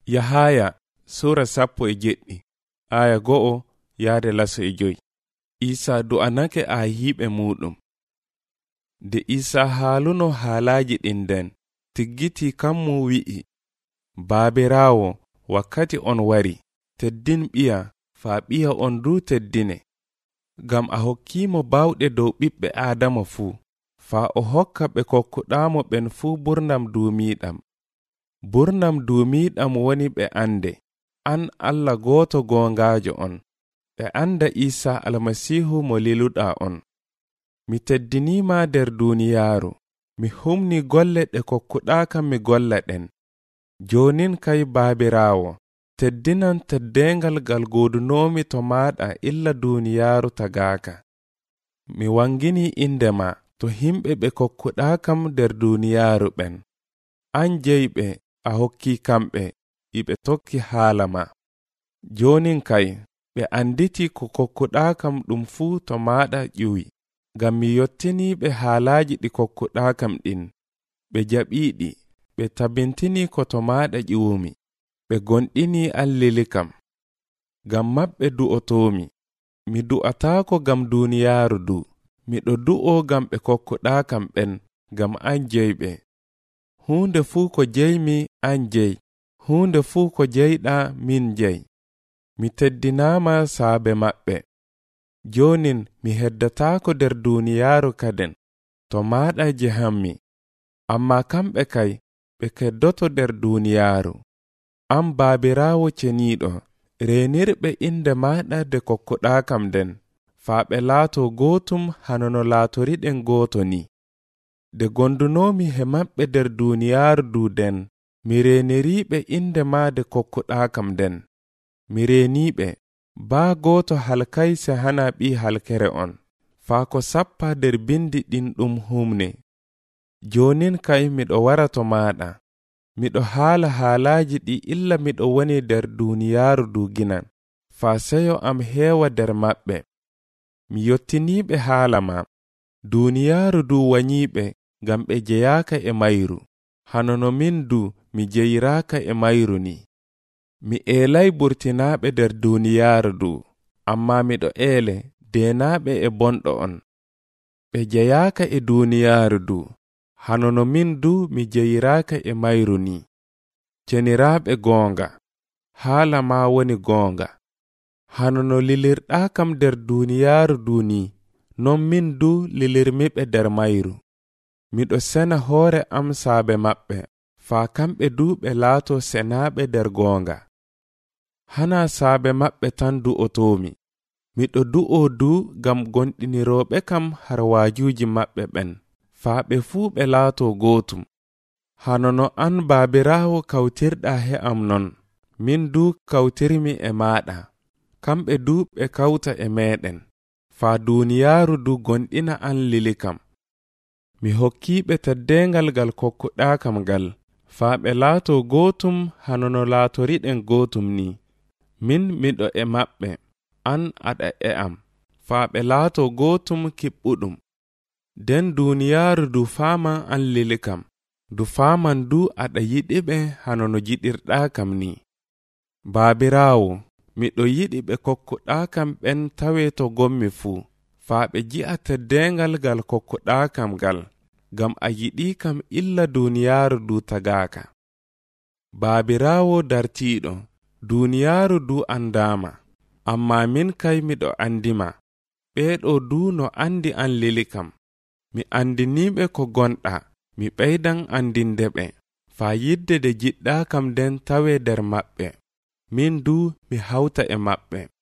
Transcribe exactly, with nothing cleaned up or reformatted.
Yahaya sura sappo e jeɗɗi aya go'o yaade laso e joyi. Isa du'anake a hiɓe muɗum. De Isa haaluno haalaji ɗin den tiggiti kammu wi'i, baabirawo wakkati on wari, teddin ɓiya faa ɓiya on du teddine. Gam a hokkimo bawɗe dow ɓiɓɓe Adama fuu, faa o hokka ɓe kokkuɗamo ɓen fuu burnam duumiɗam. Burnam duumiɗam woni ɓe ande an Allah gooto gongajo on, ɓe anda Isa almasihu mo liluɗa on. Mi teddinima der duniyaaru, mi humni golle ɗe kokkuɗa kam mi golla ɗen. Jonin kay baabirawo, teddinan teddengal gal godunomi to maɗa illa duniyaaru tagaaka. Mi wangini indema to himɓe ɓe kokkuɗa kam der duniyaaru ɓen. An jeyɓe a hokki kamɓe, iɓe tokki haala ma. Jonin kay ɓe anditi ko kokkuɗa kam ɗum fuu to maɗa ƴiwi. Gam mi yottini ɓe haalaji ɗi kokkuɗa kam ɗin, ɓe jaɓiɗi, ɓe tabintini ko to maɗa ƴiwumi, ɓe gonɗini an lili kam. Gam maɓɓe du'otomi, mi du'atako gam duniyaaru du, miɗo du'o gam ɓe kokkuɗa kam ɓen, gam an jeyɓe. Hunde fuu ko jeymi an jey, hunde fuu ko jeyɗa min jey. Mi teddinama saabe maɓɓe. Jonin mi heddatako der duniyaaru kaden, to maɗa jehammi, amma kamɓe kay ɓe keddoto der duniyaaru. An baabirawo ceniɗo, renirɓe inde maɗa de kokkuɗa kam den, faa ɓe laato gootum hanono laatoriɗen gooto ni. De gondunomi he maɓɓe der duniyaaru du den, mi reniriɓe inde ma de kokkuɗa kam den. Mi reniɓe, baa gooto halkayse hana ɓi halkere on, faa ko sappa der bindi ɗin ɗum humne. Jonin kay miɗo wara to maɗa, miɗo haala haalaji ɗi illa miɗo woni der duniyaaru du ginan, faa seyo am heewa der maɓɓe. Mi yottiniɓe haala ma, duniyaaru du wanyiɓe gam ɓe jeyaka e mayru, hanono min du mi jeyiraka e mayru ni. Mi eelay burtinaɓe der duniyaaru du, amma miɗo eele denaɓe e bonɗo on. Ɓe jeyaka e duniyaaru du, hanono min du mi jeyiraka e mayru ni. Ceniraɓe goonga, haala ma woni goonga. Hanono lilirɗa kam der duniyaaru du ni, non min du lilirmiɓe der mayru. Miɗo sena hoore am saabe maɓɓe, faa kamɓe du ɓe laato senaɓe der goonga. Hana saabe maɓɓe tan du'otomi, miɗo du'o du gam gonɗiniroɓe kam har waajuji maɓɓe ɓen, faa ɓe fuu ɓe laato gootum. Hanono an baabirawo kawtirɗa he am non, min du kawtirmi e maɗa, kamɓe du ɓe kawta e meɗen, faa duniyaaru du gonɗina an lili kam. Mi hokkiɓe teddengal gal kokkuɗa kam gal, faa ɓe laato gootum hanono laatoriɗen gootum ni. Min miɗo e maɓɓe, an aɗa e am, faa ɓe laato gootum kiɓɓuɗum. Den duniyaaru du faaman an lili kam, du faaman du aɗa yiɗiɓe hanono jiɗirɗa kam ni. Baabirawo, miɗo yiɗi ɓe kokkuɗa kam ɓen tawe to gommi fuu, faa ɓe ji'a teddengal gal kokkuɗa kam gal, gam a yiɗi kam illa duniyaaru du tagaaka. Baabirawo dartiɗo, duniyaaru du andama, amma min kay miɗo andima, ɓeeɗo du no andi an lili kam. Mi andiniɓe ko gonɗa, mi ɓeydan andindeɓe, faa yidde de jiɗɗa kam den tawe der maɓɓe, min du mi hawta e maɓɓe.